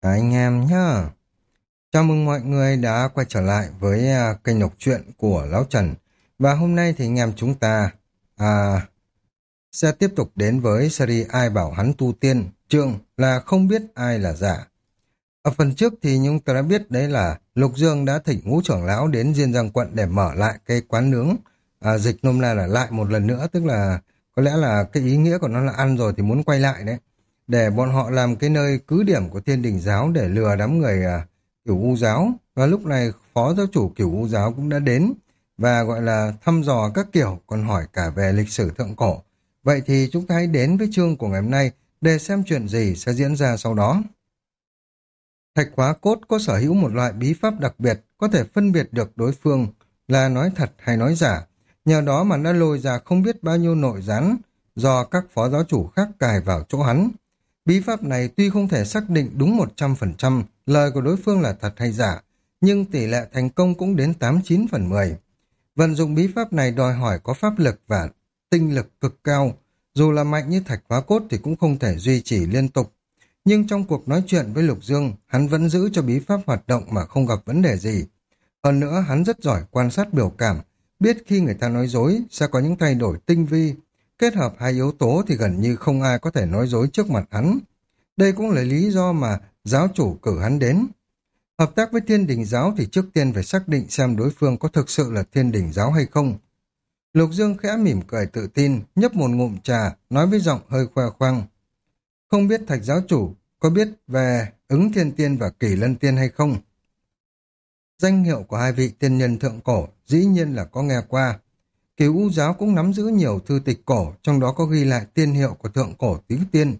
Anh em nhá. Chào mừng mọi người đã quay trở lại với kênh đọc truyện của Lão Trần. Và hôm nay thì anh em chúng ta à, sẽ tiếp tục đến với series Ai bảo hắn tu tiên, chương là không biết ai là giả. Ở phần trước thì chúng ta đã biết đấy là Lục Dương đã thỉnh ngũ trưởng lão đến Diên Giang quận để mở lại cái quán nướng, dịch nôm na là lại một lần nữa, tức là có lẽ là cái ý nghĩa của nó là ăn rồi thì muốn quay lại đấy, để bọn họ làm cái nơi cứ điểm của Thiên Đình giáo để lừa đám người Cửu U giáo. Và lúc này phó giáo chủ Cửu U giáo cũng đã đến và gọi là thăm dò các kiểu, còn hỏi cả về lịch sử thượng cổ. Vậy thì chúng ta hãy đến với chương của ngày hôm nay để xem chuyện gì sẽ diễn ra sau đó. Thạch Hóa Cốt có sở hữu một loại bí pháp đặc biệt, có thể phân biệt được đối phương là nói thật hay nói giả. Nhờ đó mà đã lôi ra không biết bao nhiêu nội gián do các phó giáo chủ khác cài vào chỗ hắn. Bí pháp này tuy không thể xác định đúng 100% lời của đối phương là thật hay giả, nhưng tỷ lệ thành công cũng đến 89/10. Vận dụng bí pháp này đòi hỏi có pháp lực và tinh lực cực cao. Dù là mạnh như Thạch Hóa Cốt thì cũng không thể duy trì liên tục. Nhưng trong cuộc nói chuyện với Lục Dương, hắn vẫn giữ cho bí pháp hoạt động mà không gặp vấn đề gì. Hơn nữa, hắn rất giỏi quan sát biểu cảm, biết khi người ta nói dối sẽ có những thay đổi tinh vi. Kết hợp hai yếu tố thì gần như không ai có thể nói dối trước mặt hắn. Đây cũng là lý do mà giáo chủ cử hắn đến. Hợp tác với Thiên Đình giáo thì trước tiên phải xác định xem đối phương có thực sự là Thiên Đình giáo hay không. Lục Dương khẽ mỉm cười tự tin, nhấp một ngụm trà, nói với giọng hơi khoe khoang. Không biết Thạch giáo chủ có biết về Ứng Thiên Tiên và Kỷ Lân Tiên hay không? Danh hiệu của hai vị tiên nhân thượng cổ dĩ nhiên là có nghe qua. Cửu U giáo cũng nắm giữ nhiều thư tịch cổ, trong đó có ghi lại tiên hiệu của thượng cổ tứ tiên.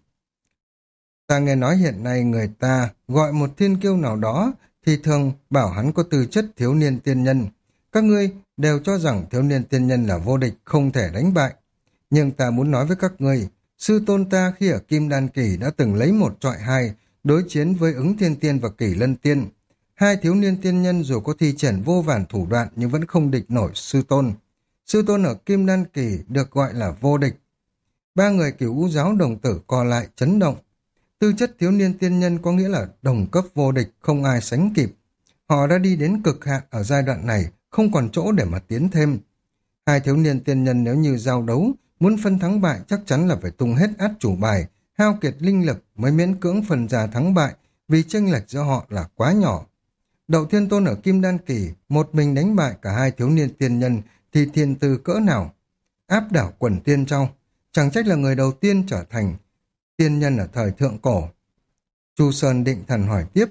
Ta nghe nói hiện nay người ta gọi một thiên kiêu nào đó thì thường bảo hắn có tư chất thiếu niên tiên nhân. Các ngươi đều cho rằng thiếu niên tiên nhân là vô địch, không thể đánh bại. Nhưng ta muốn nói với các ngươi, sư tôn ta khi ở Kim Đan Kỳ đã từng lấy 1 chọi 2 đối chiến với Ứng Thiên Tiên và Kỷ Lân Tiên. Hai thiếu niên tiên nhân dù có thi triển vô vàn thủ đoạn nhưng vẫn không địch nổi sư tôn. Sư tôn ở Kim Đan Kỳ được gọi là vô địch. Ba người Cửu U giáo đồng tử co lại chấn động. Tư chất thiếu niên tiên nhân có nghĩa là đồng cấp vô địch, không ai sánh kịp. Họ đã đi đến cực hạn ở giai đoạn này, không còn chỗ để mà tiến thêm. Hai thiếu niên tiên nhân nếu như giao đấu, muốn phân thắng bại chắc chắn là phải tung hết át chủ bài, hao kiệt linh lực mới miễn cưỡng phần ra thắng bại, vì chênh lệch giữa họ là quá nhỏ. Đậu Thiên Tôn ở Kim Đan Kỳ, một mình đánh bại cả hai thiếu niên tiên nhân thì thiên tư cỡ nào? Áp đảo quần tiên trong, chẳng trách là người đầu tiên trở thành tiên nhân ở thời thượng cổ. Chu Sơn định thần hỏi tiếp.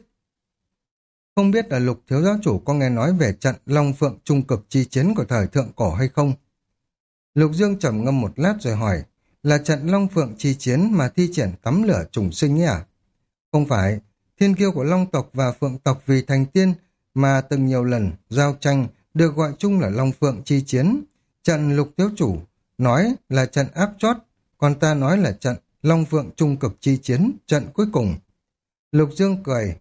Không biết là Lục thiếu giáo chủ có nghe nói về trận Long Phượng trung cực chi chiến của thời thượng cổ hay không? Lục Dương trầm ngâm một lát rồi hỏi, là trận Long Phượng chi chiến mà thi triển tắm lửa trùng sinh ấy à? Không phải, thiên kiêu của Long tộc và Phượng tộc vì thành tiên mà từng nhiều lần giao tranh được gọi chung là Long Phượng chi chiến. Trận Lục thiếu chủ nói là trận áp chót, còn ta nói là trận Long Phượng trung cực chi chiến, trận cuối cùng. Lục Dương cười,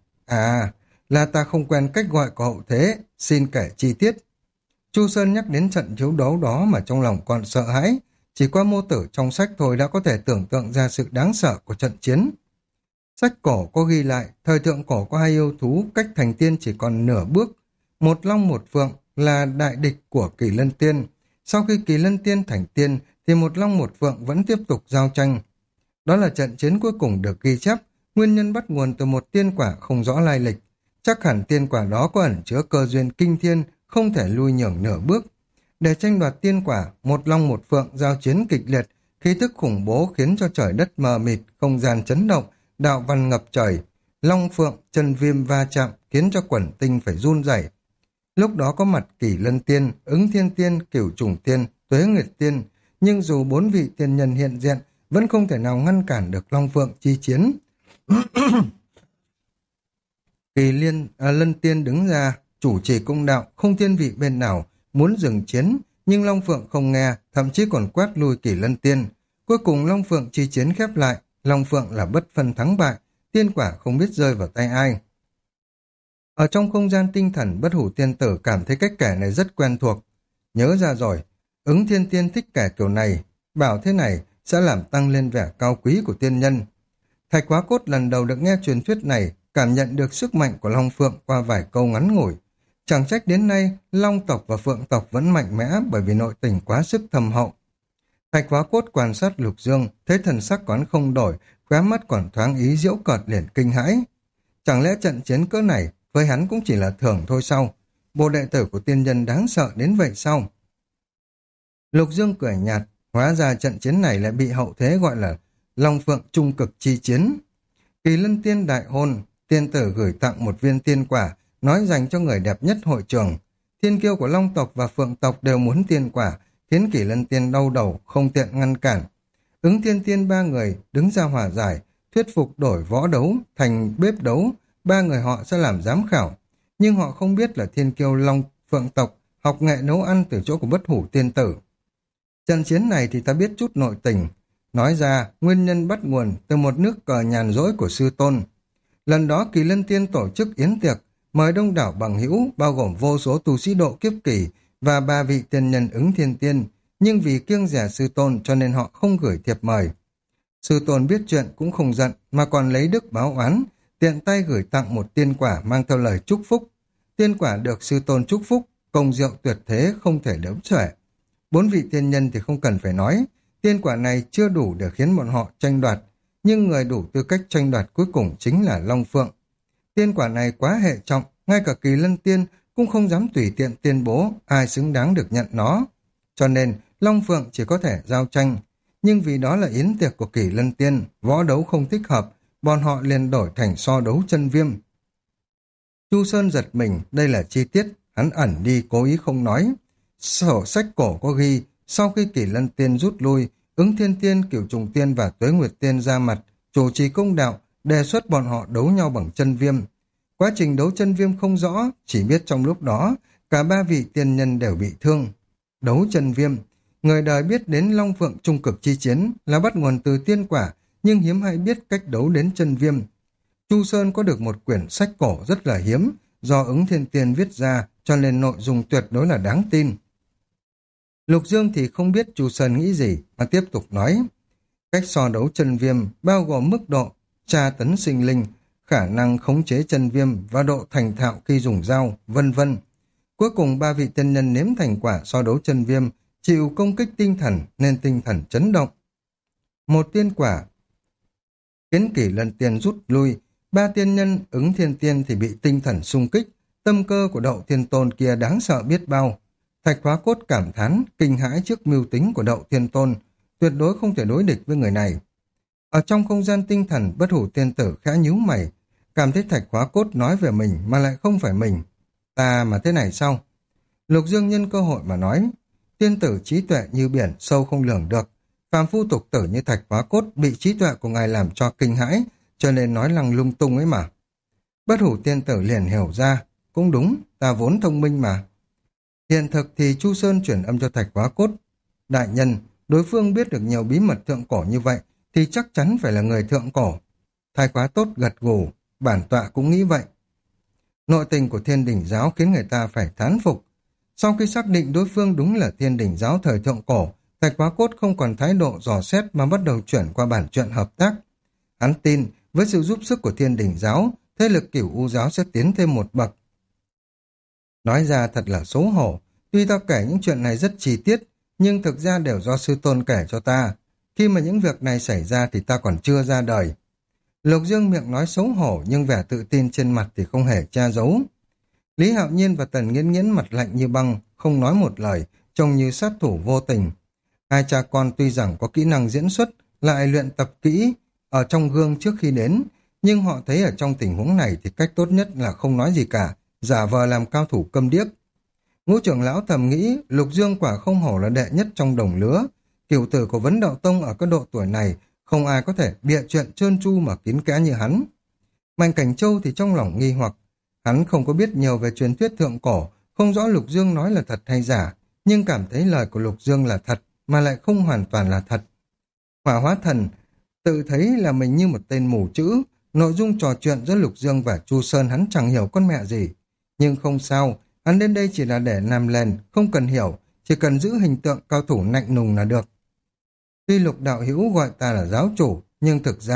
là ta không quen cách gọi của hậu thế, xin kể chi tiết. Chu Sơn nhắc đến trận chiến đấu đó mà trong lòng còn sợ hãi, chỉ qua mô tả trong sách thôi đã có thể tưởng tượng ra sự đáng sợ của trận chiến. Sách cổ có ghi lại, thời thượng cổ có hai yêu thú cách thành tiên chỉ còn nửa bước. Một long một phượng là đại địch của Kỳ Lân Tiên. Sau khi Kỳ Lân Tiên thành tiên thì một long một phượng vẫn tiếp tục giao tranh. Đó là trận chiến cuối cùng được ghi chép, nguyên nhân bắt nguồn từ một tiên quả không rõ lai lịch. Chắc hẳn tiên quả đó có ẩn chứa cơ duyên kinh thiên, không thể lui nhường nửa bước. Để tranh đoạt tiên quả, một long một phượng giao chiến kịch liệt, khí tức khủng bố khiến cho trời đất mờ mịt, không gian chấn động, đạo văn ngập trời. Long phượng, chân viêm va chạm khiến cho quẩn tinh phải run rẩy. Lúc đó có mặt Kỷ Lân Tiên, Ứng Thiên Tiên, Cửu Trùng Tiên, Tuế Nguyệt Tiên, nhưng dù bốn vị tiên nhân hiện diện, vẫn không thể nào ngăn cản được Long Phượng chi chiến. Lân Tiên đứng ra, chủ trì công đạo, không thiên vị bên nào, muốn dừng chiến, nhưng Long Phượng không nghe, thậm chí còn quát lui Kỷ Lân Tiên. Cuối cùng Long Phượng chi chiến khép lại, Long Phượng là bất phân thắng bại, tiên quả không biết rơi vào tay ai. Ở trong không gian tinh thần, Bất Hủ Tiên Tử cảm thấy cách kể này rất quen thuộc. Nhớ ra rồi, Ứng Thiên Tiên thích kể kiểu này, bảo thế này sẽ làm tăng lên vẻ cao quý của tiên nhân. Thạch Hóa Cốt lần đầu được nghe truyền thuyết này, cảm nhận được sức mạnh của Long Phượng qua vài câu ngắn ngủi. Chẳng trách đến nay, Long tộc và Phượng tộc vẫn mạnh mẽ bởi vì nội tình quá sức thâm hậu. Thạch Hóa Cốt quan sát Lục Dương, thấy thần sắc quán không đổi, khóe mắt còn thoáng ý giễu cợt liền kinh hãi. Chẳng lẽ trận chiến cỡ này với hắn cũng chỉ là thưởng thôi sao? Bộ đệ tử của tiên nhân đáng sợ đến vậy sao? Lục Dương cười nhạt, hóa ra trận chiến này lại bị hậu thế gọi là Long Phượng trung cực chi chiến. Kỳ Lân Tiên đại hôn, tiên tử gửi tặng một viên tiên quả, nói dành cho người đẹp nhất hội trường. Thiên kiêu của Long tộc và Phượng tộc đều muốn tiên quả, khiến Kỳ Lân Tiên đau đầu, không tiện ngăn cản. Ứng Thiên Tiên ba người đứng ra hòa giải, thuyết phục đổi võ đấu thành bếp đấu, ba người họ sẽ làm giám khảo. Nhưng họ không biết là thiên kiêu Long Phượng tộc học nghệ nấu ăn từ chỗ của Bất Hủ tiên tử. Trận chiến này thì ta biết chút nội tình. Nói ra, nguyên nhân bắt nguồn từ một nước cờ nhàn rỗi của sư tôn. Lần đó Kỳ Lân Tiên tổ chức yến tiệc, mời đông đảo bằng hữu, bao gồm vô số tu sĩ độ kiếp kỳ và ba vị tiên nhân Ứng Thiên Tiên, nhưng vì kiêng dè sư tôn cho nên họ không gửi thiệp mời. Sư tôn biết chuyện cũng không giận, mà còn lấy đức báo oán, tiện tay gửi tặng một tiên quả mang theo lời chúc phúc. Tiên quả được sư tôn chúc phúc, công diệu tuyệt thế không thể đếm xuể. Bốn vị tiên nhân thì không cần phải nói, tiên quả này chưa đủ để khiến bọn họ tranh đoạt, nhưng người đủ tư cách tranh đoạt cuối cùng chính là Long Phượng. Tiên quả này quá hệ trọng, ngay cả Kỳ Lân Tiên cũng không dám tùy tiện tuyên bố ai xứng đáng được nhận nó. Cho nên Long Phượng chỉ có thể giao tranh, nhưng vì đó là yến tiệc của Kỳ Lân Tiên, võ đấu không thích hợp, bọn họ liền đổi thành so đấu chân viêm. Chu Sơn giật mình, đây là chi tiết, hắn ẩn đi cố ý không nói. Sổ sách cổ có ghi, sau khi Kỳ Lân Tiên rút lui, Ứng Thiên Tiên, Cửu Trùng Tiên và Tuế Nguyệt Tiên ra mặt, chủ trì công đạo, đề xuất bọn họ đấu nhau bằng chân viêm. Quá trình đấu chân viêm không rõ, chỉ biết trong lúc đó, cả ba vị tiên nhân đều bị thương. Đấu chân viêm, người đời biết đến Long Phượng trung cực chi chiến là bắt nguồn từ tiên quả, nhưng hiếm hay biết cách đấu đến chân viêm. Chu Sơn có được một quyển sách cổ rất là hiếm, do Ứng Thiên Tiên viết ra, cho nên nội dung tuyệt đối là đáng tin. Lục Dương thì không biết Chu Sơn nghĩ gì, mà tiếp tục nói. Cách so đấu chân viêm bao gồm mức độ tra tấn sinh linh, khả năng khống chế chân viêm và độ thành thạo khi dùng dao, vân vân. Cuối cùng ba vị tiên nhân nếm thành quả so đấu chân viêm, chịu công kích tinh thần nên tinh thần chấn động. Một tiên quả khiến Kỳ Lân Tiên rút lui, ba tiên nhân Ứng Thiên Tiên thì bị tinh thần xung kích, tâm cơ của Đậu Thiên Tôn kia đáng sợ biết bao. Thạch Hóa Cốt cảm thán, kinh hãi trước mưu tính của Đậu Thiên Tôn, tuyệt đối không thể đối địch với người này. Ở trong không gian tinh thần, Bất Hủ tiên tử khẽ nhíu mày, cảm thấy Thạch Hóa Cốt nói về mình mà lại không phải mình. Ta mà thế này sao? Lục Dương nhân cơ hội mà nói, tiên tử trí tuệ như biển, sâu không lường được. Phàm phu tục tử như Thạch Hóa Cốt bị trí tuệ của ngài làm cho kinh hãi, cho nên nói lăng lung tung ấy mà. Bất Hủ tiên tử liền hiểu ra, cũng đúng, ta vốn thông minh mà. Hiện thực thì Chu Sơn chuyển âm cho Thạch Hóa Cốt. Đại nhân, đối phương biết được nhiều bí mật thượng cổ như vậy, thì chắc chắn phải là người thượng cổ. Thạch Hóa Tốt gật gù, bản tọa cũng nghĩ vậy. Nội tình của Thiên Đình Giáo khiến người ta phải thán phục. Sau khi xác định đối phương đúng là Thiên Đình Giáo thời thượng cổ, Thạch Hóa Cốt không còn thái độ dò xét mà bắt đầu chuyển qua bản chuyện hợp tác. Hắn tin, với sự giúp sức của Thiên Đình Giáo, thế lực Cửu U Giáo sẽ tiến thêm một bậc. Nói ra thật là xấu hổ, tuy ta kể những chuyện này rất chi tiết, nhưng thực ra đều do sư tôn kể cho ta. Khi mà những việc này xảy ra thì ta còn chưa ra đời. Lục Dương miệng nói xấu hổ nhưng vẻ tự tin trên mặt thì không hề che giấu. Lý Hạo Nhiên và Tần Nghiễn Nghiễn mặt lạnh như băng, không nói một lời, trông như sát thủ vô tình. Hai cha con tuy rằng có kỹ năng diễn xuất, lại luyện tập kỹ ở trong gương trước khi đến, nhưng họ thấy ở trong tình huống này thì cách tốt nhất là không nói gì cả, giả vờ làm cao thủ câm điếc. Ngũ trưởng lão thầm nghĩ Lục Dương quả không hổ là đệ nhất trong đồng lứa. Cửu tử của Vấn Đạo Tông ở cái độ tuổi này, không ai có thể bịa chuyện trơn tru mà kín kẽ như hắn. Mạnh Cảnh Châu thì trong lòng nghi hoặc, hắn không có biết nhiều về truyền thuyết thượng cổ, không rõ Lục Dương nói là thật hay giả, nhưng cảm thấy lời của Lục Dương là thật, mà lại không hoàn toàn là thật. Hỏa Hóa Thần tự thấy là mình như một tên mù chữ, nội dung trò chuyện giữa Lục Dương và Chu Sơn hắn chẳng hiểu con mẹ gì. Nhưng không sao, hắn đến đây chỉ là để làm lèn, không cần hiểu, chỉ cần giữ hình tượng cao thủ lạnh lùng là được. Tuy Lục đạo hữu gọi ta là giáo chủ, nhưng thực ra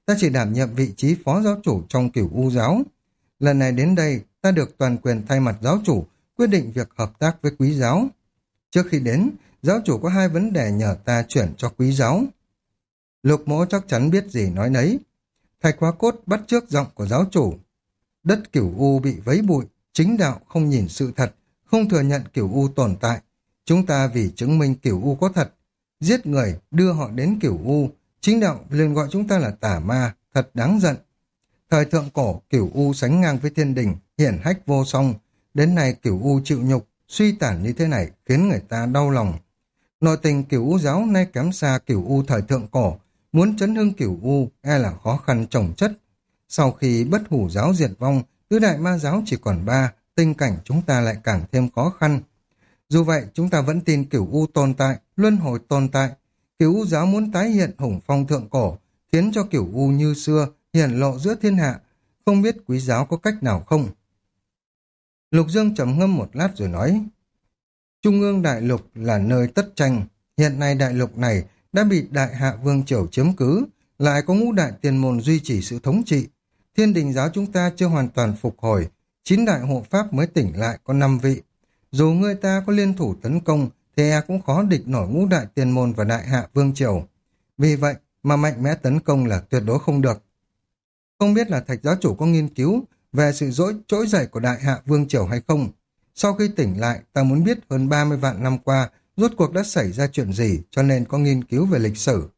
ta chỉ đảm nhiệm vị trí phó giáo chủ trong Cửu U giáo. Lần này đến đây, ta được toàn quyền thay mặt giáo chủ quyết định việc hợp tác với Quý giáo. Trước khi đến, giáo chủ có 2 vấn đề nhờ ta chuyển cho Quý giáo. Lục Mỗ chắc chắn biết gì nói nấy. Thạch Hóa Cốt bắt chước giọng của giáo chủ. Đất Cửu U bị vấy bụi, chính đạo không nhìn sự thật, không thừa nhận Cửu U tồn tại. Chúng ta vì chứng minh Cửu U có thật, giết người, đưa họ đến Cửu U. Chính đạo liền gọi chúng ta là tà ma, thật đáng giận. Thời thượng cổ, Cửu U sánh ngang với thiên đình, hiển hách vô song. Đến nay Cửu U chịu nhục, suy tàn như thế này khiến người ta đau lòng. Nội tình Cửu U giáo nay kém xa Cửu U thời thượng cổ, muốn chấn hưng Cửu U e là khó khăn chồng chất. Sau khi Bất Hủ giáo diệt vong, tứ đại ma giáo chỉ còn 3, tình cảnh chúng ta lại càng thêm khó khăn. Dù vậy, chúng ta vẫn tin Cửu U tồn tại, luân hồi tồn tại. Cửu U giáo muốn tái hiện hùng phong thượng cổ, khiến cho Cửu U như xưa hiển lộ giữa thiên hạ. Không biết Quý giáo có cách nào không? Lục Dương trầm ngâm một lát rồi nói, Trung ương đại lục là nơi tất tranh. Hiện nay đại lục này đã bị Đại Hạ Vương Triều chiếm cứ, lại có ngũ đại tiền môn duy trì sự thống trị. Thiên đình giáo chúng ta chưa hoàn toàn phục hồi, 9 đại hộ pháp mới tỉnh lại có 5 vị. Dù người ta có liên thủ tấn công, thì cũng khó địch nổi ngũ đại tiền môn và Đại Hạ Vương Triều. Vì vậy mà mạnh mẽ tấn công là tuyệt đối không được. Không biết là Thạch giáo chủ có nghiên cứu về sự trỗi dậy của Đại Hạ Vương Triều hay không? Sau khi tỉnh lại, ta muốn biết hơn 30 vạn năm qua rốt cuộc đã xảy ra chuyện gì, cho nên có nghiên cứu về lịch sử.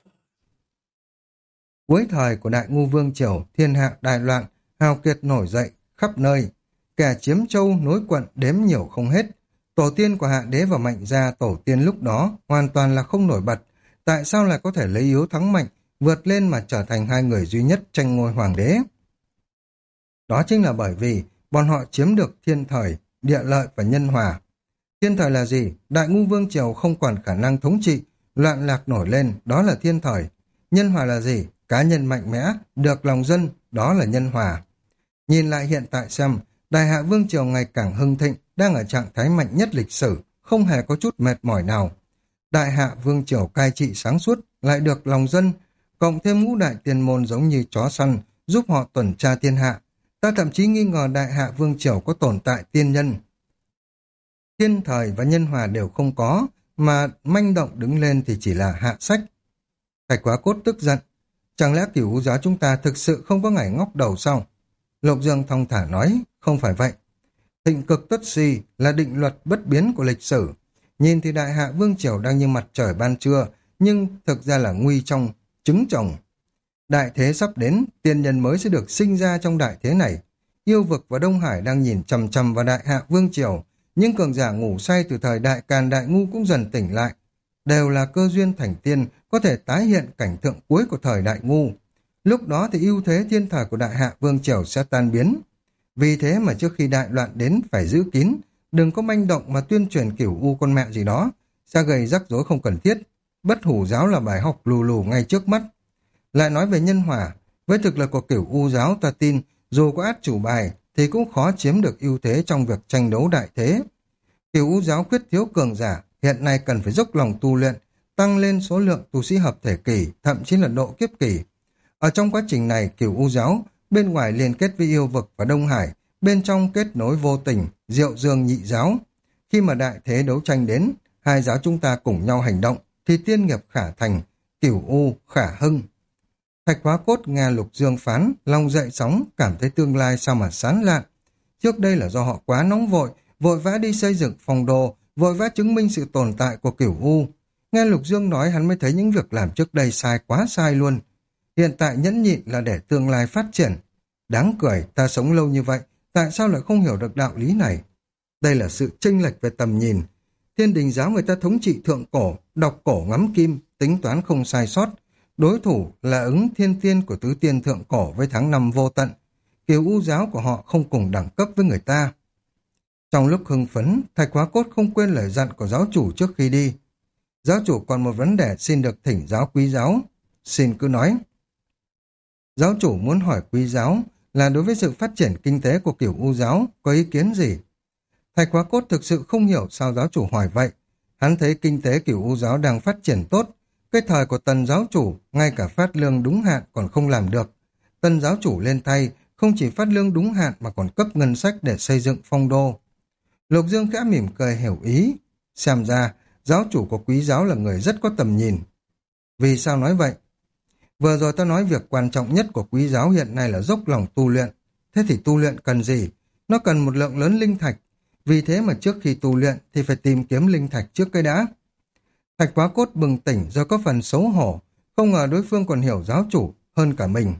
Cuối thời của Đại Ngu Vương Triều, thiên hạ đại loạn, hào kiệt nổi dậy khắp nơi. Kẻ chiếm châu nối quận đếm nhiều không hết. Tổ tiên của Hạ Đế và Mạnh Gia tổ tiên lúc đó hoàn toàn là không nổi bật. Tại sao lại có thể lấy yếu thắng mạnh, vượt lên mà trở thành 2 người duy nhất tranh ngôi hoàng đế? Đó chính là bởi vì bọn họ chiếm được thiên thời, địa lợi và nhân hòa. Thiên thời là gì? Đại Ngu Vương Triều không còn khả năng thống trị, loạn lạc nổi lên, đó là thiên thời. Nhân hòa là gì? Cá nhân mạnh mẽ, được lòng dân, đó là nhân hòa. Nhìn lại hiện tại xem, Đại Hạ Vương Triều ngày càng hưng thịnh, đang ở trạng thái mạnh nhất lịch sử, không hề có chút mệt mỏi nào. Đại Hạ Vương Triều cai trị sáng suốt, lại được lòng dân, cộng thêm ngũ đại tiền môn giống như chó săn, giúp họ tuần tra thiên hạ. Ta thậm chí nghi ngờ Đại Hạ Vương Triều có tồn tại tiên nhân. Thiên thời và nhân hòa đều không có, mà manh động đứng lên thì chỉ là hạ sách. Thạch Quá Cốt tức giận. Chẳng lẽ Cửu U giáo chúng ta thực sự không có ngày ngóc đầu sao? Lục Dương thong thả nói, không phải vậy. Thịnh cực tất suy là định luật bất biến của lịch sử. Nhìn thì Đại Hạ Vương Triều đang như mặt trời ban trưa, nhưng thực ra là nguy trong trứng chồng. Đại thế sắp đến, tiên nhân mới sẽ được sinh ra trong đại thế này. Yêu vực và Đông Hải đang nhìn chằm chằm vào Đại Hạ Vương Triều, nhưng cường giả ngủ say từ thời Đại Càn Đại Ngu cũng dần tỉnh lại. Đều là cơ duyên thành tiên, có thể tái hiện cảnh tượng cuối của thời Đại Ngu. Lúc đó thì ưu thế thiên thời của Đại Hạ Vương Triều sẽ tan biến. Vì thế mà trước khi đại loạn đến phải giữ kín, đừng có manh động mà tuyên truyền Cửu U con mẹ gì đó, sẽ gây rắc rối không cần thiết. Bất Hủ giáo là bài học lù lù ngay trước mắt. Lại nói về nhân hòa, với thực lực của Cửu U giáo ta tin, dù có át chủ bài thì cũng khó chiếm được ưu thế trong việc tranh đấu đại thế. Cửu U giáo khuyết thiếu cường giả, hiện nay cần phải dốc lòng tu luyện, tăng lên số lượng tu sĩ hợp thể kỳ, thậm chí là độ kiếp kỳ. Ở trong quá trình này, Cửu U giáo bên ngoài liên kết với yêu vực và Đông Hải, bên trong kết nối vô tình, Diệu Dương nhị giáo. Khi mà đại thế đấu tranh đến, 2 giáo chúng ta cùng nhau hành động, thì tiên nghiệp khả thành, Cửu U khả hưng. Thạch Hóa Cốt nghe Lục Dương phán, lòng dậy sóng, cảm thấy tương lai sao mà sáng lạn. Trước đây là do họ quá nóng vội, vội vã đi xây dựng phong đồ, vội vã chứng minh sự tồn tại của Cửu U. Nghe Lục Dương nói hắn mới thấy những việc làm trước đây sai quá sai luôn. Hiện tại nhẫn nhịn là để tương lai phát triển. Đáng cười, ta sống lâu như vậy, tại sao lại không hiểu được đạo lý này? Đây là sự chênh lệch về tầm nhìn. Thiên đình giáo người ta thống trị thượng cổ, đọc cổ ngắm kim, tính toán không sai sót. Đối thủ là ứng thiên tiên của tứ tiên thượng cổ với tháng năm vô tận. Cửu U giáo của họ không cùng đẳng cấp với người ta. Trong lúc hưng phấn, Thạch Hóa Cốt không quên lời dặn của giáo chủ trước khi đi. Giáo chủ còn một vấn đề xin được thỉnh giáo Quý giáo. Xin cứ nói. Giáo chủ muốn hỏi Quý giáo là đối với sự phát triển kinh tế của Cửu U giáo có ý kiến gì? Thạch Hóa Cốt thực sự không hiểu sao giáo chủ hỏi vậy. Hắn thấy kinh tế Cửu U giáo đang phát triển tốt, Cái thời của Tần giáo chủ, ngay cả phát lương đúng hạn còn không làm được. Tần giáo chủ lên tay, không chỉ phát lương đúng hạn mà còn cấp ngân sách để xây dựng phong đô. Lục Dương khẽ mỉm cười hiểu ý. Xem ra, giáo chủ của quý giáo là người rất có tầm nhìn. Vì sao nói vậy? Vừa rồi ta nói việc quan trọng nhất của quý giáo hiện nay là dốc lòng tu luyện. Thế thì tu luyện cần gì? Nó cần một lượng lớn linh thạch. Vì thế mà trước khi tu luyện thì phải tìm kiếm linh thạch trước cái đã. Thạch Quá Cốt bừng tỉnh do có phần xấu hổ, không ngờ đối phương còn hiểu giáo chủ hơn cả mình.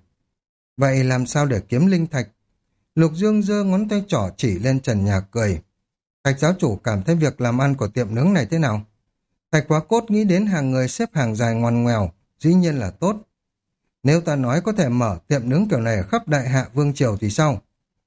Vậy làm sao để kiếm linh thạch? Lục Dương giơ ngón tay trỏ chỉ lên trần nhà cười. Thạch giáo chủ cảm thấy việc làm ăn của tiệm nướng này thế nào? Thạch Quá Cốt nghĩ đến hàng người xếp hàng dài ngoằn ngoèo, dĩ nhiên là tốt. Nếu ta nói có thể mở tiệm nướng kiểu này ở khắp Đại Hạ Vương Triều thì sao?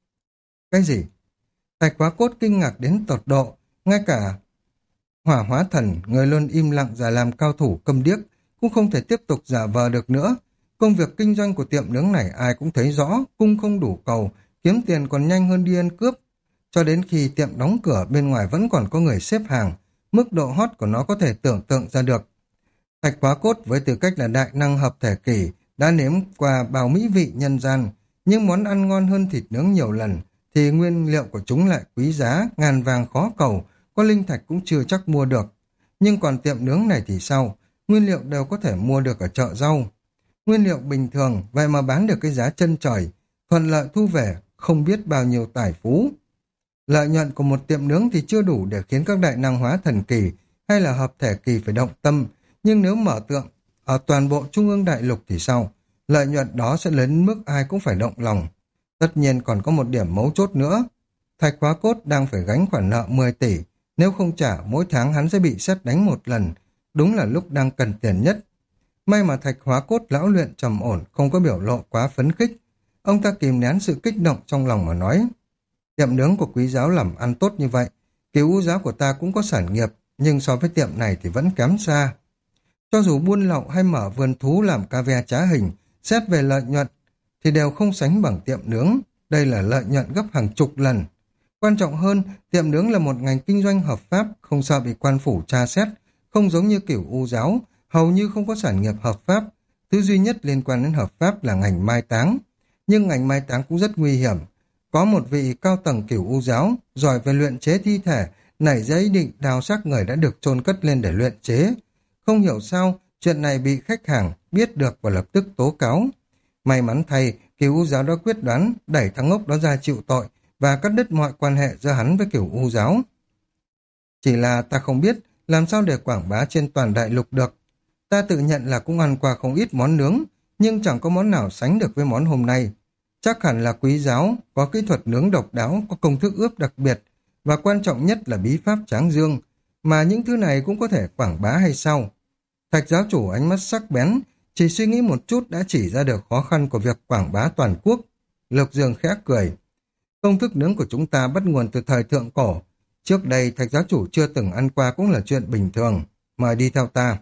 Cái gì? Thạch Quá Cốt kinh ngạc đến tột độ, ngay cả Hỏa Hóa Thần, người luôn im lặng giả làm cao thủ câm điếc, cũng không thể tiếp tục giả vờ được nữa. Công việc kinh doanh của tiệm nướng này ai cũng thấy rõ, cung không đủ cầu, kiếm tiền còn nhanh hơn đi ăn cướp. Cho đến khi tiệm đóng cửa bên ngoài vẫn còn có người xếp hàng, mức độ hot của nó có thể tưởng tượng ra được. Thạch Quá Cốt với tư cách là đại năng hợp thể kỷ đã nếm qua bao mỹ vị nhân gian, nhưng món ăn ngon hơn thịt nướng nhiều lần, thì nguyên liệu của chúng lại quý giá, ngàn vàng khó cầu, có linh thạch cũng chưa chắc mua được. Nhưng còn tiệm nướng này thì sao? Nguyên liệu đều có thể mua được ở chợ rau. Nguyên liệu bình thường, vậy mà bán được cái giá chân trời, thuận lợi thu về, không biết bao nhiêu tài phú. Lợi nhuận của một tiệm nướng thì chưa đủ để khiến các đại năng hóa thần kỳ hay là hợp thể kỳ phải động tâm, nhưng nếu mở tượng ở toàn bộ Trung ương Đại Lục thì sao? Lợi nhuận đó sẽ lớn mức ai cũng phải động lòng. Tất nhiên còn có một điểm mấu chốt nữa. Thạch Quá Cốt đang phải gánh khoản nợ 10 tỷ, nếu không trả mỗi tháng hắn sẽ bị sét đánh một lần, đúng là lúc đang cần tiền nhất. May mà Thạch Hóa Cốt lão luyện trầm ổn, không có biểu lộ quá phấn khích. Ông ta kìm nén sự kích động trong lòng mà nói, tiệm nướng của quý giáo làm ăn tốt như vậy, Cửu U giáo của ta cũng có sản nghiệp, nhưng so với tiệm này thì vẫn kém xa. Cho dù buôn lậu hay mở vườn thú làm cave trá hình, xét về lợi nhuận thì đều không sánh bằng tiệm nướng. Đây là lợi nhuận gấp hàng chục lần. Quan trọng hơn, tiệm nướng là một ngành kinh doanh hợp pháp, không sợ bị quan phủ tra xét, không giống như Cửu U giáo, hầu như không có sản nghiệp hợp pháp. Thứ duy nhất liên quan đến hợp pháp là ngành mai táng. Nhưng ngành mai táng cũng rất nguy hiểm. Có một vị cao tầng Cửu U giáo, giỏi về luyện chế thi thể, nảy ra ý định đào xác người đã được chôn cất lên để luyện chế. Không hiểu sao, chuyện này bị khách hàng biết được và lập tức tố cáo. May mắn thay, Cửu U giáo đã quyết đoán đẩy thằng ngốc đó ra chịu tội và cắt đứt mọi quan hệ giữa hắn với Cửu U giáo. Chỉ là ta không biết làm sao để quảng bá trên toàn đại lục được. Ta tự nhận là cũng ăn qua không ít món nướng, nhưng chẳng có món nào sánh được với món hôm nay. Chắc hẳn là quý giáo, có kỹ thuật nướng độc đáo, có công thức ướp đặc biệt, và quan trọng nhất là bí pháp tráng dương, mà những thứ này cũng có thể quảng bá hay sao? Thạch giáo chủ ánh mắt sắc bén, chỉ suy nghĩ một chút đã chỉ ra được khó khăn của việc quảng bá toàn quốc. Lục Dương khẽ cười. Công thức nướng của chúng ta bắt nguồn từ thời thượng cổ. Trước đây thạch giáo chủ chưa từng ăn qua cũng là chuyện bình thường. Mời đi theo ta.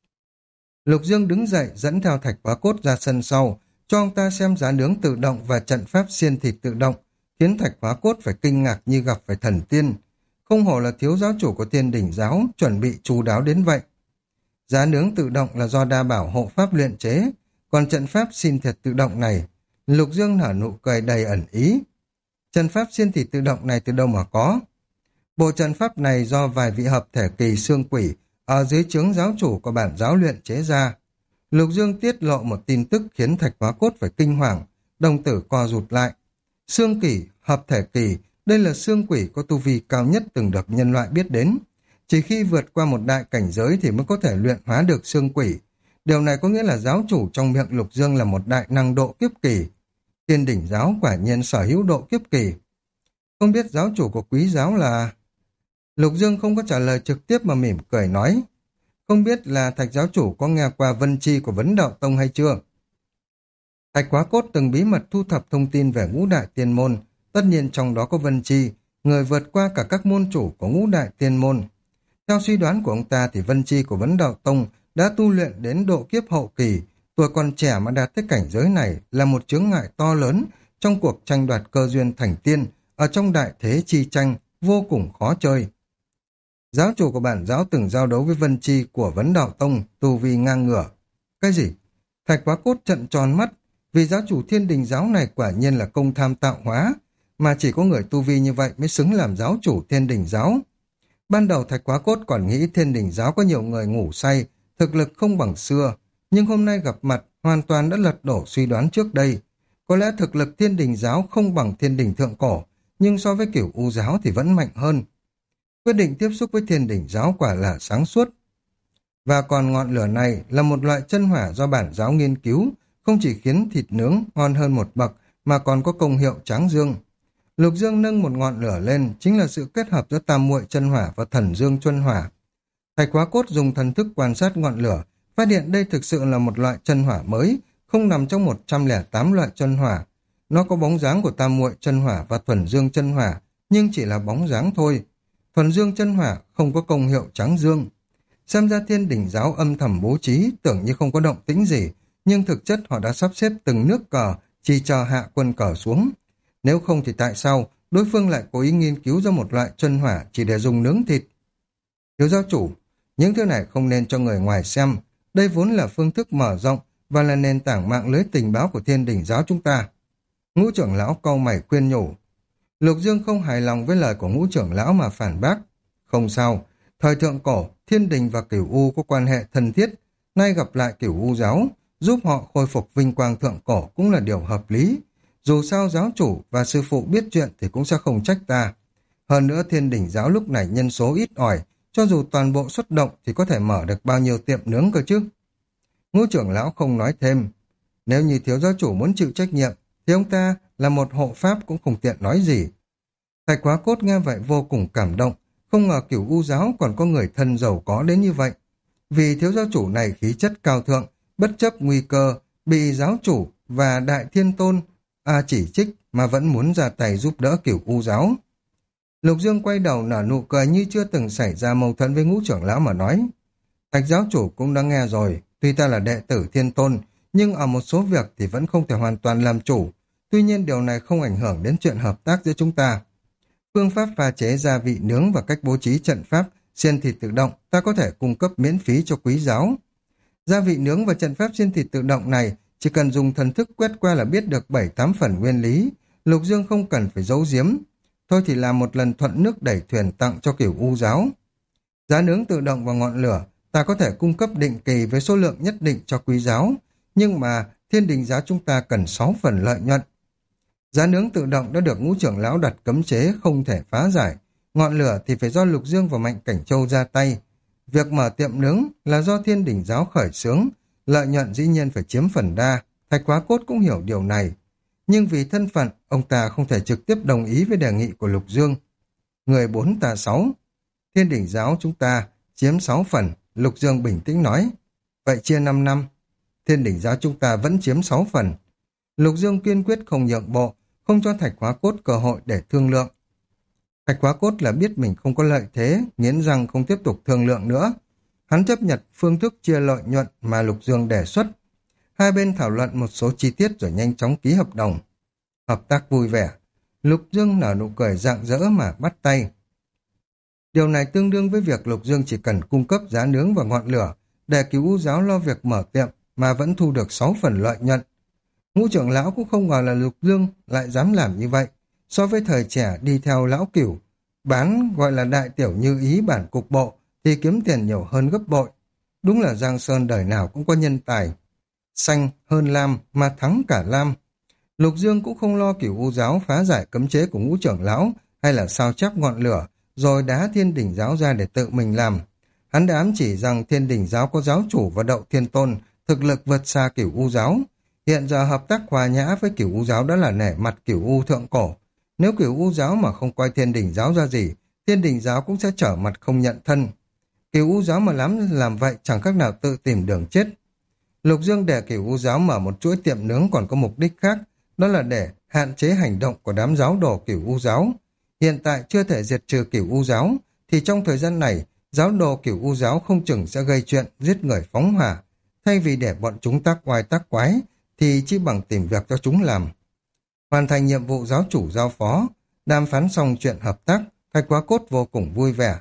Lục Dương đứng dậy dẫn theo Thạch Quá Cốt ra sân sau, cho ông ta xem giá nướng tự động và trận pháp xiên thịt tự động, khiến Thạch Quá Cốt phải kinh ngạc như gặp phải thần tiên. Không hổ là thiếu giáo chủ của Thiên Đỉnh giáo, chuẩn bị chu đáo đến vậy. Giá nướng tự động là do đa bảo hộ pháp luyện chế, còn trận pháp xiên thịt tự động này, Lục Dương nở nụ cười đầy ẩn ý. Trận pháp xiên thịt tự động này từ đâu mà có? Bộ trận pháp này do vài vị hợp thể kỳ xương quỷ ở dưới trướng giáo chủ của bản giáo luyện chế ra. Lục Dương tiết lộ một tin tức khiến Thạch Quá Cốt phải kinh hoàng, đồng tử co rụt lại. Xương quỷ, hợp thể kỳ, đây là xương quỷ có tu vi cao nhất từng được nhân loại biết đến. Chỉ khi vượt qua một đại cảnh giới thì mới có thể luyện hóa được xương quỷ. Điều này có nghĩa là giáo chủ trong miệng Lục Dương là một đại năng độ kiếp kỳ. Thiên Đỉnh giáo quả nhiên sở hữu độ kiếp kỳ. Không biết giáo chủ của quý giáo là... Lục Dương không có trả lời trực tiếp mà mỉm cười nói. Không biết là Thạch giáo chủ có nghe qua vân chi của Vấn Đạo Tông hay chưa? Thạch Quá Cốt từng bí mật thu thập thông tin về ngũ đại tiên môn, tất nhiên trong đó có vân chi, người vượt qua cả các môn chủ của ngũ đại tiên môn. Theo suy đoán của ông ta thì vân chi của Vấn Đạo Tông đã tu luyện đến độ kiếp hậu kỳ, tuổi còn trẻ mà đạt tới cảnh giới này là một chướng ngại to lớn trong cuộc tranh đoạt cơ duyên thành tiên, ở trong đại thế chi tranh, vô cùng khó chơi. Giáo chủ của bản giáo từng giao đấu với Vân Chi của Vấn Đạo Tông, tu vi ngang ngửa. Cái gì? Thạch Quá Cốt trợn tròn mắt, vì giáo chủ Thiên Đình giáo này quả nhiên là công tham tạo hóa, mà chỉ có người tu vi như vậy mới xứng làm giáo chủ Thiên Đình giáo. Ban đầu Thạch Quá Cốt còn nghĩ Thiên Đình giáo có nhiều người ngủ say, thực lực không bằng xưa, nhưng hôm nay gặp mặt hoàn toàn đã lật đổ suy đoán trước đây. Có lẽ thực lực Thiên Đình giáo không bằng Thiên Đình thượng cổ, nhưng so với Cửu U giáo thì vẫn mạnh hơn. Quyết định tiếp xúc với Thiên Đình giáo quả là sáng suốt. Và còn ngọn lửa này là một loại chân hỏa do bản giáo nghiên cứu, không chỉ khiến thịt nướng ngon hơn một bậc, mà còn có công hiệu tráng dương. Lục Dương nâng một ngọn lửa lên, chính là sự kết hợp giữa tam muội chân hỏa và thần dương chuân hỏa. Thạch Quá Cốt dùng thần thức quan sát ngọn lửa, phát hiện đây thực sự là một loại chân hỏa mới, không nằm trong 108 loại chân hỏa. Nó có bóng dáng của tam muội chân hỏa và thuần dương chân hỏa, nhưng chỉ là bóng dáng thôi. Thuần dương chân hỏa không có công hiệu tráng dương. Xem ra Thiên Đình giáo âm thầm bố trí, tưởng như không có động tĩnh gì, nhưng thực chất họ đã sắp xếp từng nước cờ, chỉ chờ hạ quân cờ xuống. Nếu không thì tại sao đối phương lại cố ý nghiên cứu ra một loại chân hỏa chỉ để dùng nướng thịt? Thiếu giáo chủ, những thứ này không nên cho người ngoài xem. Đây vốn là phương thức mở rộng và là nền tảng mạng lưới tình báo của Thiên Đình giáo chúng ta. Ngũ trưởng lão cau mày khuyên nhủ. Lục Dương không hài lòng với lời của ngũ trưởng lão mà phản bác. Không sao, thời thượng cổ, Thiên Đình và Cửu U có quan hệ thân thiết, nay gặp lại Cửu U giáo, giúp họ khôi phục vinh quang thượng cổ cũng là điều hợp lý. Dù sao giáo chủ và sư phụ biết chuyện thì cũng sẽ không trách ta. Hơn nữa Thiên Đình giáo lúc này nhân số ít ỏi, cho dù toàn bộ xuất động thì có thể mở được bao nhiêu tiệm nướng cơ chứ. Ngũ trưởng lão không nói thêm. Nếu như thiếu giáo chủ muốn chịu trách nhiệm, thì ông ta là một hộ pháp cũng không tiện nói gì. Thạch Quá Cốt nghe vậy vô cùng cảm động, không ngờ Cửu U giáo còn có người thân giàu có đến như vậy. Vì thiếu giáo chủ này khí chất cao thượng, bất chấp nguy cơ, bị giáo chủ và đại thiên tôn chỉ trích mà vẫn muốn ra tay giúp đỡ Cửu U giáo. Lục Dương quay đầu nở nụ cười như chưa từng xảy ra mâu thuẫn với ngũ trưởng lão mà nói. Thạch giáo chủ cũng đã nghe rồi, tuy ta là đệ tử thiên tôn, nhưng ở một số việc thì vẫn không thể hoàn toàn làm chủ. Tuy nhiên điều này không ảnh hưởng đến chuyện hợp tác giữa chúng ta. Phương pháp pha chế gia vị nướng và cách bố trí trận pháp, xiên thịt tự động ta có thể cung cấp miễn phí cho quý giáo. Gia vị nướng và trận pháp xiên thịt tự động này chỉ cần dùng thần thức quét qua là biết được 7-8 phần nguyên lý. Lục Dương không cần phải giấu giếm. Thôi thì làm một lần thuận nước đẩy thuyền tặng cho Cửu U giáo. Giá nướng tự động và ngọn lửa ta có thể cung cấp định kỳ với số lượng nhất định cho quý giáo, nhưng mà Thiên Đình giáo chúng ta cần 6 phần lợi nhuận. Giá nướng tự động đã được ngũ trưởng lão đặt cấm chế không thể phá giải, ngọn lửa thì phải do Lục Dương và Mạnh Cảnh Châu ra tay. Việc mở tiệm nướng là do Thiên Đình giáo khởi xướng, lợi nhuận dĩ nhiên phải chiếm phần đa. Thạch Quá Cốt cũng hiểu điều này, nhưng vì thân phận ông ta không thể trực tiếp đồng ý với đề nghị của Lục Dương. Người 4 ta 6, Thiên Đình giáo chúng ta chiếm 6 phần, Lục Dương bình tĩnh nói. Vậy chia 5 năm, Thiên Đình giáo chúng ta vẫn chiếm 6 phần. Lục Dương kiên quyết không nhượng bộ, không cho Thạch Quá Cốt cơ hội để thương lượng. Thạch Quá Cốt là biết mình không có lợi thế, nghiến răng không tiếp tục thương lượng nữa. Hắn chấp nhận phương thức chia lợi nhuận mà Lục Dương đề xuất. Hai bên thảo luận một số chi tiết rồi nhanh chóng ký hợp đồng. Hợp tác vui vẻ. Lục Dương nở nụ cười rạng rỡ mà bắt tay. Điều này tương đương với việc Lục Dương chỉ cần cung cấp giá nướng và ngọn lửa để Cửu U giáo lo việc mở tiệm mà vẫn thu được 6 phần lợi nhuận. Ngũ trưởng lão cũng không ngờ là Lục Dương lại dám làm như vậy. So với thời trẻ đi theo lão Cửu, bán gọi là đại tiểu như ý bản cục bộ thì kiếm tiền nhiều hơn gấp bội. Đúng là Giang Sơn đời nào cũng có nhân tài. Xanh hơn lam mà thắng cả lam. Lục Dương cũng không lo Cửu U giáo phá giải cấm chế của ngũ trưởng lão hay là sao chép ngọn lửa rồi đá Thiên Đình giáo ra để tự mình làm. Hắn đã ám chỉ rằng Thiên Đình giáo có giáo chủ và Đậu Thiên Tôn, thực lực vượt xa Cửu U giáo. Hiện giờ hợp tác hòa nhã với Cửu U giáo đã là nể mặt Cửu U thượng cổ. Nếu Cửu U giáo mà không coi Thiên Đình giáo ra gì, Thiên Đình giáo cũng sẽ trở mặt không nhận thân. Cửu U giáo mà làm vậy chẳng khác nào tự tìm đường chết. Lục Dương để Cửu U giáo mở một chuỗi tiệm nướng còn có mục đích khác, đó là để hạn chế hành động của đám giáo đồ Cửu U giáo. Hiện tại chưa thể diệt trừ Cửu U giáo, thì trong thời gian này, giáo đồ Cửu U giáo không chừng sẽ gây chuyện giết người phóng hỏa. Thay vì để bọn chúng tác oai tác quái, thì chỉ bằng tìm việc cho chúng làm. Hoàn thành nhiệm vụ giáo chủ giao phó, đàm phán xong chuyện hợp tác, Thạch Quá Cốt vô cùng vui vẻ.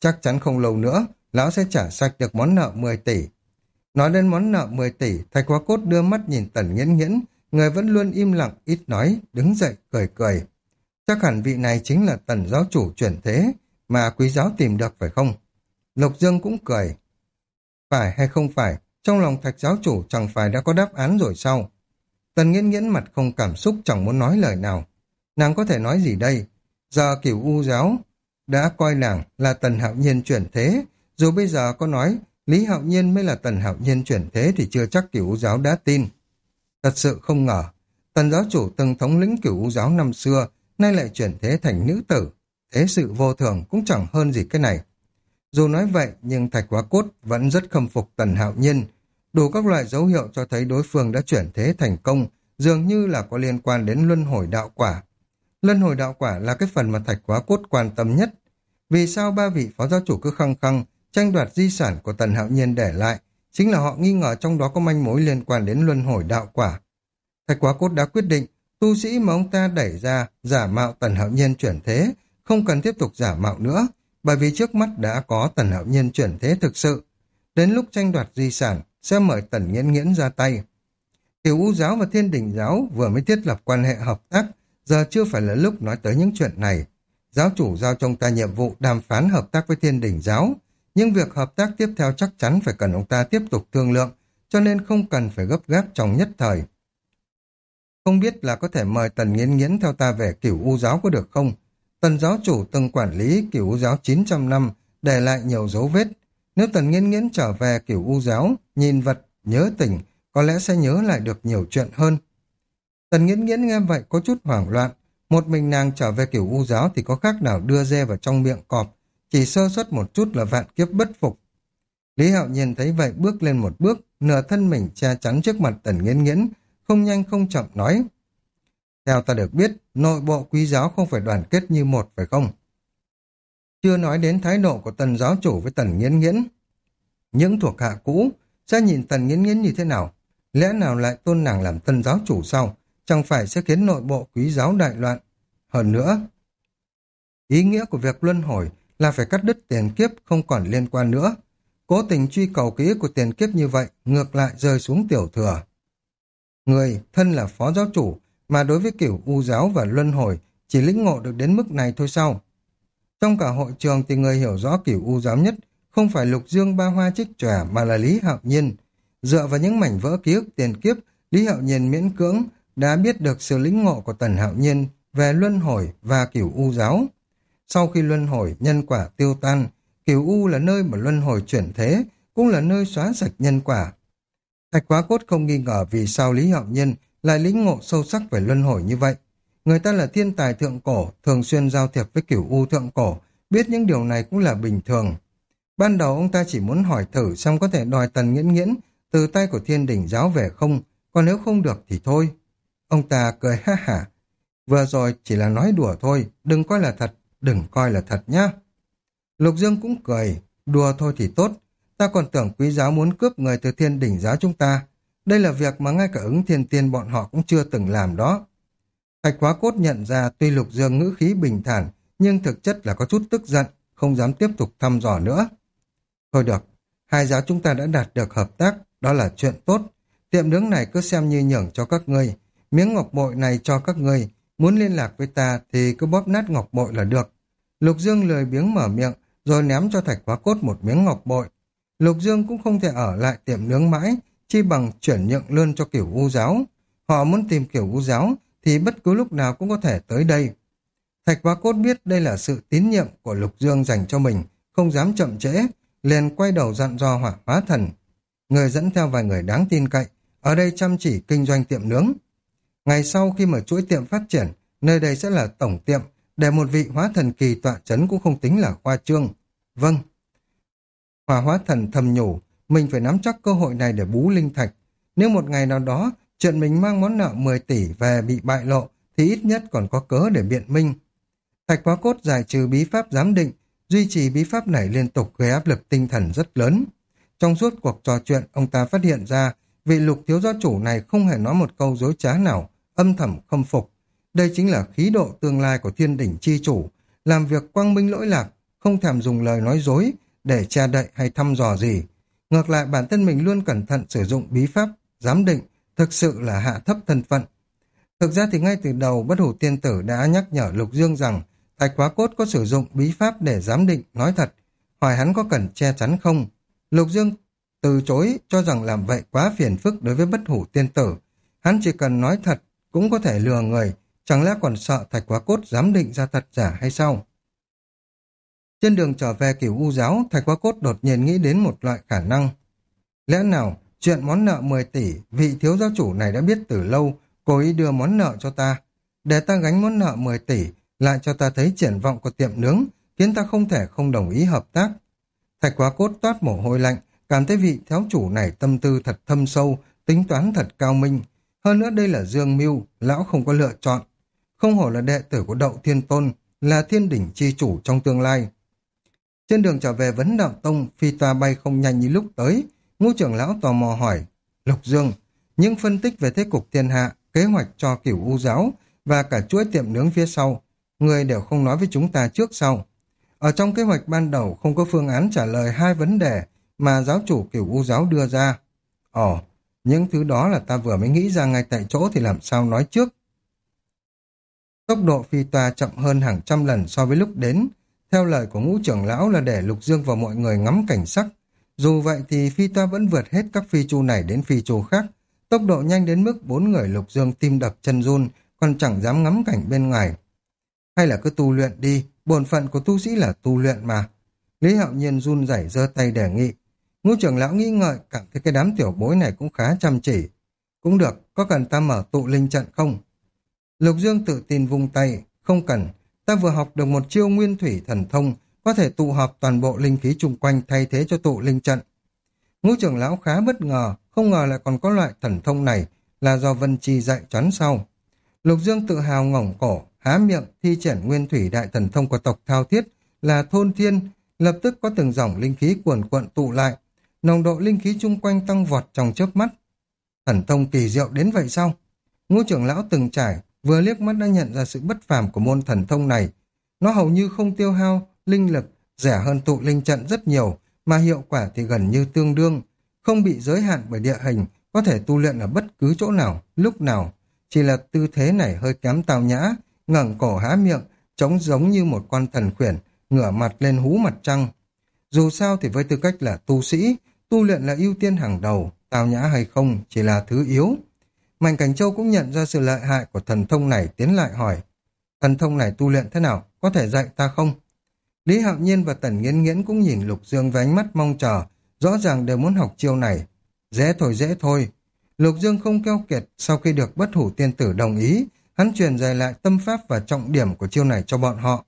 chắc chắn không lâu nữa, lão sẽ trả sạch được món nợ 10 tỷ. Nói đến món nợ 10 tỷ, Thạch Quá Cốt đưa mắt nhìn Tần Nghiễn Nghiễn, người vẫn luôn im lặng, ít nói, đứng dậy, cười cười. Chắc hẳn vị này chính là Tần giáo chủ chuyển thế, mà quý giáo tìm được phải không? Lục Dương cũng cười. Phải hay không phải, trong lòng Thạch giáo chủ chẳng phải đã có đáp án rồi sao? Tần Nghiễn Nghiễn mặt không cảm xúc, chẳng muốn nói lời nào. Nàng có thể nói gì đây? Giờ Cửu U giáo đã coi nàng là Tần Hạo Nhiên chuyển thế, dù bây giờ có nói Lý Hạo Nhiên mới là Tần Hạo Nhiên chuyển thế thì chưa chắc Cửu U giáo đã tin. Thật sự không ngờ, Tần giáo chủ từng thống lĩnh Cửu U giáo năm xưa, nay lại chuyển thế thành nữ tử. Thế sự vô thường cũng chẳng hơn gì cái này. Dù nói vậy, nhưng Thạch Quá Cốt vẫn rất khâm phục Tần Hạo Nhiên. Đủ các loại dấu hiệu cho thấy đối phương đã chuyển thế thành công, dường như là có liên quan đến luân hồi đạo quả. Luân hồi đạo quả là cái phần mà Thạch Quá Cốt quan tâm nhất. Vì sao ba vị phó giáo chủ cứ khăng khăng tranh đoạt di sản của Tần Hạo Nhiên để lại? Chính là họ nghi ngờ trong đó có manh mối liên quan đến luân hồi đạo quả. Thạch Quá Cốt đã quyết định, tu sĩ mà ông ta đẩy ra giả mạo Tần Hạo Nhiên chuyển thế, không cần tiếp tục giả mạo nữa, bởi vì trước mắt đã có Tần Hạo Nhiên chuyển thế thực sự. Đến lúc tranh đoạt di sản, sẽ mời Tần Nghiễn Nghiễn ra tay. Cửu U giáo và Thiên Đình giáo vừa mới thiết lập quan hệ hợp tác, giờ chưa phải là lúc nói tới những chuyện này. Giáo chủ giao cho ông ta nhiệm vụ đàm phán hợp tác với Thiên Đình giáo, nhưng việc hợp tác tiếp theo chắc chắn phải cần ông ta tiếp tục thương lượng, cho nên không cần phải gấp gáp trong nhất thời. Không biết là có thể mời Tần Nghiễn Nghiễn theo ta về Cửu U giáo có được không? Tần giáo chủ từng quản lý Cửu U giáo 900 năm, để lại nhiều dấu vết. Nếu Tần Nghiễn Nghiễn trở về Cửu U giáo, nhìn vật, nhớ tình, có lẽ sẽ nhớ lại được nhiều chuyện hơn. Tần Nghiễn Nghiễn nghe vậy có chút hoảng loạn. Một mình nàng trở về Cửu U giáo thì có khác nào đưa dê vào trong miệng cọp, chỉ sơ suất một chút là vạn kiếp bất phục. Lý Hạo Nhiên thấy vậy bước lên một bước, nửa thân mình che chắn trước mặt Tần Nghiễn Nghiễn, không nhanh không chậm nói. Theo ta được biết, nội bộ quý giáo không phải đoàn kết như một phải không? Chưa nói đến thái độ của Tần giáo chủ với Tần Nghiễn Nghiễn. Những thuộc hạ cũ sẽ nhìn Tần Nghiễn Nghiễn như thế nào? Lẽ nào lại tôn nàng làm Tần giáo chủ sao? Chẳng phải sẽ khiến nội bộ quý giáo đại loạn? Hơn nữa, ý nghĩa của việc luân hồi là phải cắt đứt tiền kiếp không còn liên quan nữa. Cố tình truy cầu ký ức của tiền kiếp như vậy, ngược lại rơi xuống tiểu thừa. Người thân là phó giáo chủ, mà đối với Cửu U giáo và luân hồi chỉ lĩnh ngộ được đến mức này thôi sao? Trong cả hội trường thì người hiểu rõ Cửu U giáo nhất không phải Lục Dương ba hoa trích tròe mà là Lý Hạo Nhiên. Dựa vào những mảnh vỡ ký ức tiền kiếp, Lý Hạo Nhiên miễn cưỡng đã biết được sự lĩnh ngộ của Tần Hạo Nhiên về luân hồi và Cửu U giáo. Sau khi luân hồi nhân quả tiêu tan, Cửu U là nơi mà luân hồi chuyển thế, cũng là nơi xóa sạch nhân quả. Thạch Quá Cốt không nghi ngờ vì sao Lý Hạo Nhiên lại lĩnh ngộ sâu sắc về luân hồi như vậy. Người ta là thiên tài thượng cổ, thường xuyên giao thiệp với Cửu U thượng cổ, biết những điều này cũng là bình thường. Ban đầu ông ta chỉ muốn hỏi thử xem có thể đòi Tần Nghiễn Nghiễn từ tay của Thiên Đình giáo về không, còn nếu không được thì thôi. Ông ta cười ha hả. Vừa rồi chỉ là nói đùa thôi, đừng coi là thật, đừng coi là thật nhá. Lục Dương cũng cười, đùa thôi thì tốt, ta còn tưởng quý giáo muốn cướp người từ Thiên Đình giáo chúng ta. Đây là việc mà ngay cả ứng thiên tiên bọn họ cũng chưa từng làm đó. Thạch Quá Cốt nhận ra tuy Lục Dương ngữ khí bình thản, nhưng thực chất là có chút tức giận, không dám tiếp tục thăm dò nữa. Thôi được, hai giáo chúng ta đã đạt được hợp tác, đó là chuyện tốt. Tiệm nướng này cứ xem như nhường cho các ngươi. Miếng ngọc bội này cho các ngươi, muốn liên lạc với ta thì cứ bóp nát ngọc bội là được. Lục Dương lười biếng mở miệng, rồi ném cho Thạch Quá Cốt một miếng ngọc bội. Lục Dương cũng không thể ở lại tiệm nướng mãi, chi bằng chuyển nhượng luôn cho Cửu U giáo. Họ muốn tìm Cửu U giáo thì bất cứ lúc nào cũng có thể tới đây. Thạch Quá Cốt biết đây là sự tín nhiệm của Lục Dương dành cho mình, không dám chậm trễ, liền quay đầu dặn dò Hỏa Hóa Thần. Người dẫn theo vài người đáng tin cậy, ở đây chăm chỉ kinh doanh tiệm nướng. Ngày sau khi mở chuỗi tiệm phát triển, nơi đây sẽ là tổng tiệm, để một vị hóa thần kỳ tọa chấn cũng không tính là khoa trương. Vâng. Hỏa Hóa Thần thầm nhủ, mình phải nắm chắc cơ hội này để bú linh thạch. Nếu một ngày nào đó, chuyện mình mang món nợ 10 tỷ về bị bại lộ, thì ít nhất còn có cớ để biện minh. Thạch Quá Cốt giải trừ bí pháp giám định, duy trì bí pháp này liên tục gây áp lực tinh thần rất lớn. Trong suốt cuộc trò chuyện, ông ta phát hiện ra vị Lục thiếu gia chủ này không hề nói một câu dối trá nào, âm thầm khâm phục. Đây chính là khí độ tương lai của Thiên Đỉnh chi chủ, làm việc quang minh lỗi lạc, không thèm dùng lời nói dối để che đậy hay thăm dò gì. Ngược lại bản thân mình luôn cẩn thận sử dụng bí pháp, giám định, thực sự là hạ thấp thân phận. Thực ra thì ngay từ đầu Bất Hủ Tiên Tử đã nhắc nhở Lục Dương rằng Thạch Quá Cốt có sử dụng bí pháp để giám định, nói thật, hỏi hắn có cần che chắn không. Lục Dương từ chối, cho rằng làm vậy quá phiền phức đối với Bất Hủ Tiên Tử. Hắn chỉ cần nói thật cũng có thể lừa người, chẳng lẽ còn sợ Thạch Quá Cốt giám định ra thật giả hay sao? Trên đường trở về Cửu U giáo, Thạch Quá Cốt đột nhiên nghĩ đến một loại khả năng. Lẽ nào chuyện món nợ 10 tỷ vị thiếu giáo chủ này đã biết từ lâu, cố ý đưa món nợ cho ta, để ta gánh món nợ 10 tỷ, lại cho ta thấy triển vọng của tiệm nướng, khiến ta không thể không đồng ý hợp tác. Thạch Quá Cốt toát mồ hôi lạnh, cảm thấy vị thiếu chủ này tâm tư thật thâm sâu, tính toán thật cao minh. Hơn nữa đây là dương mưu, lão không có lựa chọn. Không hổ là đệ tử của Đậu Thiên Tôn, là thiên đỉnh chi chủ trong tương lai. Trên đường trở về Vấn Đạo Tông, phi toa bay không nhanh như lúc tới. Ngũ trưởng lão tò mò hỏi, Lục Dương, những phân tích về thế cục thiên hạ, kế hoạch cho Cửu U giáo và cả chuỗi tiệm nướng phía sau, người đều không nói với chúng ta trước sau. Ở trong kế hoạch ban đầu không có phương án trả lời hai vấn đề mà giáo chủ Cửu U giáo đưa ra. Ồ, những thứ đó là ta vừa mới nghĩ ra ngay tại chỗ thì làm sao nói trước. Tốc độ phi toa chậm hơn hàng trăm lần so với lúc đến. Theo lời của Ngũ trưởng lão là để Lục Dương và mọi người ngắm cảnh sắc. Dù vậy thì phi toa vẫn vượt hết các phi chu này đến phi chu khác. Tốc độ nhanh đến mức 4 người Lục Dương tim đập chân run, còn chẳng dám ngắm cảnh bên ngoài. Hay là cứ tu luyện đi, bổn phận của tu sĩ là tu luyện mà. Lý Hạo Nhiên run rẩy giơ tay đề nghị. Ngũ trưởng lão nghĩ ngợi, cảm thấy cái đám tiểu bối này cũng khá chăm chỉ. Cũng được, có cần ta mở tụ linh trận không? Lục Dương tự tin vung tay, không cần, ta vừa học được một chiêu nguyên thủy thần thông, có thể tụ họp toàn bộ linh khí chung quanh thay thế cho tụ linh trận. Ngũ trưởng lão khá bất ngờ, không ngờ lại còn có loại thần thông này, là do Vân Chi dạy choán sau. Lục Dương tự hào ngẩng cổ, há miệng thi triển nguyên thủy đại thần thông của tộc Thao Thiết là Thôn Thiên, lập tức có từng dòng linh khí cuồn cuộn tụ lại, nồng độ linh khí chung quanh tăng vọt trong chớp mắt. Thần thông kỳ diệu đến vậy sao? Ngũ trưởng lão từng trải, vừa liếc mắt đã nhận ra sự bất phàm của môn thần thông này. Nó hầu như không tiêu hao linh lực, rẻ hơn tụ linh trận rất nhiều, mà hiệu quả thì gần như tương đương, không bị giới hạn bởi địa hình, có thể tu luyện ở bất cứ chỗ nào, lúc nào. Chỉ là tư thế này hơi kém tao nhã, ngẩng cổ há miệng, trông giống như một con thần khuyển, ngửa mặt lên hú mặt trăng. Dù sao thì với tư cách là tu sĩ, tu luyện là ưu tiên hàng đầu, tao nhã hay không chỉ là thứ yếu. Mạnh Cảnh Châu cũng nhận ra sự lợi hại của thần thông này, tiến lại hỏi, thần thông này tu luyện thế nào, có thể dạy ta không? Lý Hạo Nhiên và Tần Nghiễn Nghiễn cũng nhìn Lục Dương với ánh mắt mong chờ, rõ ràng đều muốn học chiêu này. Dễ thôi. Lục Dương không keo kiệt, sau khi được Bất Hủ Tiên Tử đồng ý, hắn truyền dạy lại tâm pháp và trọng điểm của chiêu này cho bọn họ.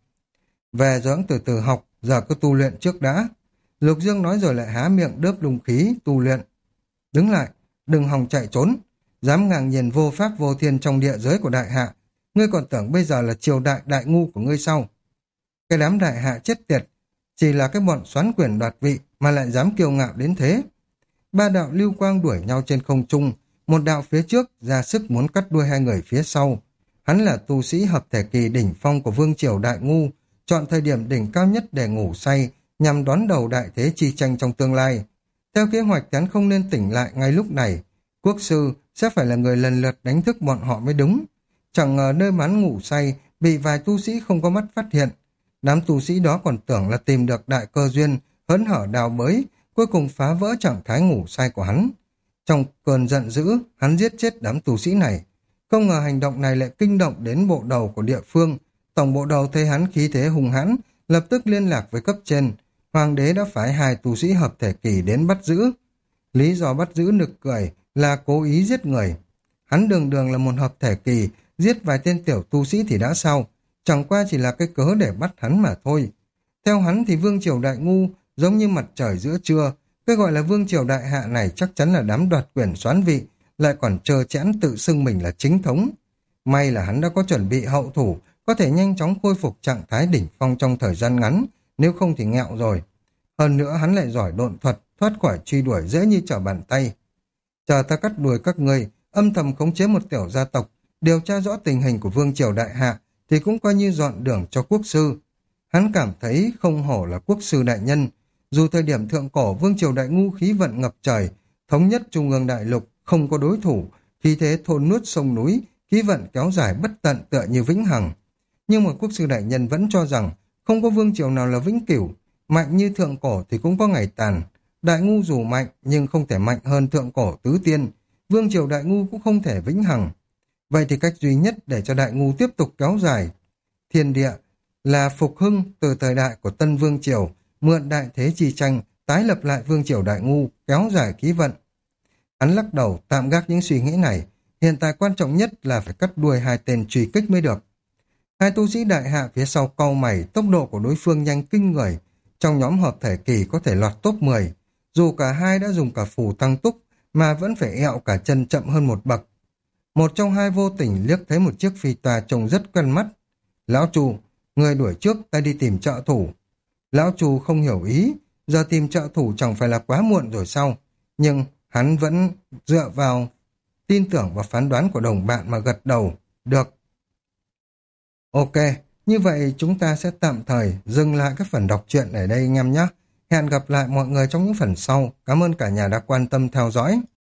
Về dưỡng từ từ học, giờ cứ tu luyện trước đã. Lục Dương nói rồi lại há miệng đớp lung khí, tu luyện. Đứng lại, đừng hòng chạy trốn, dám ngang nhiên vô pháp vô thiên trong địa giới của đại hạ. Ngươi còn tưởng bây giờ là triều đại đại ngu của ngươi sao? Cái đám đại hạ chết tiệt, chỉ là cái bọn soán quyền đoạt vị mà lại dám kiêu ngạo đến thế. Ba đạo lưu quang đuổi nhau trên không trung, một đạo phía trước ra sức muốn cắt đuôi hai người phía sau. Hắn là tu sĩ hợp thể kỳ đỉnh phong của vương triều đại ngu, chọn thời điểm đỉnh cao nhất để ngủ say, nhằm đón đầu đại thế chi tranh trong tương lai. Theo kế hoạch hắn không nên tỉnh lại ngay lúc này, quốc sư sẽ phải là người lần lượt đánh thức bọn họ mới đúng. Chẳng ngờ nơi hắn ngủ say bị vài tu sĩ không có mắt phát hiện. Đám tu sĩ đó còn tưởng là tìm được đại cơ duyên, hớn hở đào bới, cuối cùng phá vỡ trạng thái ngủ say của hắn. Trong cơn giận dữ, hắn giết chết đám tu sĩ này. Không ngờ hành động này lại kinh động đến bộ đầu của địa phương. Tổng bộ đầu thấy hắn khí thế hung hãn, lập tức liên lạc với cấp trên. Hoàng đế đã phái 2 tu sĩ hợp thể kỳ đến bắt giữ. Lý do bắt giữ nực cười là cố ý giết người. Hắn đường đường là một hợp thể kỳ, giết vài tên tiểu tu sĩ thì đã sao? Chẳng qua chỉ là cái cớ để bắt hắn mà thôi. Theo hắn thì vương triều đại ngu giống như mặt trời giữa trưa. Cái gọi là vương triều đại hạ này chắc chắn là đám đoạt quyền soán vị, lại còn trơ chẽn tự xưng mình là chính thống. May là hắn đã có chuẩn bị hậu thủ, có thể nhanh chóng khôi phục trạng thái đỉnh phong trong thời gian ngắn, nếu không thì nghẹo rồi. Hơn nữa hắn lại giỏi độn thuật, thoát khỏi truy đuổi dễ như trở bàn tay. Chờ ta cắt đuôi các ngươi, âm thầm khống chế một tiểu gia tộc, điều tra rõ tình hình của vương triều đại hạ, thì cũng coi như dọn đường cho quốc sư. Hắn cảm thấy không hổ là quốc sư đại nhân. Dù thời điểm thượng cổ vương triều đại ngu khí vận ngập trời, thống nhất trung ương đại lục, không có đối thủ, khí thế thôn nuốt sông núi, khí vận kéo dài bất tận tựa như vĩnh hằng. Nhưng mà quốc sư đại nhân vẫn cho rằng không có vương triều nào là vĩnh cửu, mạnh như thượng cổ thì cũng có ngày tàn. Đại ngu dù mạnh nhưng không thể mạnh hơn thượng cổ tứ tiên, vương triều đại ngu cũng không thể vĩnh hằng. Vậy thì cách duy nhất để cho đại ngu tiếp tục kéo dài thiên địa là phục hưng từ thời đại của Tân Vương Triều, mượn đại thế chi tranh, tái lập lại Vương Triều Đại Ngu, kéo dài khí vận. Hắn lắc đầu, tạm gác những suy nghĩ này, hiện tại quan trọng nhất là phải cắt đuôi hai tên truy kích mới được. Hai tu sĩ đại hạ phía sau cau mày, tốc độ của đối phương nhanh kinh người, trong nhóm hợp thể kỳ có thể lọt top 10, dù cả hai đã dùng cả phù tăng túc mà vẫn phải ẹo cả chân chậm hơn một bậc. Một trong hai vô tình liếc thấy một chiếc phi tòa trông rất quen mắt. Lão Chu, người đuổi trước, ta đi tìm trợ thủ. Lão Chu không hiểu ý, giờ tìm trợ thủ chẳng phải là quá muộn rồi sao? Nhưng hắn vẫn dựa vào tin tưởng và phán đoán của đồng bạn mà gật đầu. Được. Ok, như vậy chúng ta sẽ tạm thời dừng lại các phần đọc truyện ở đây anh em nhé. Hẹn gặp lại mọi người trong những phần sau. Cảm ơn cả nhà đã quan tâm theo dõi.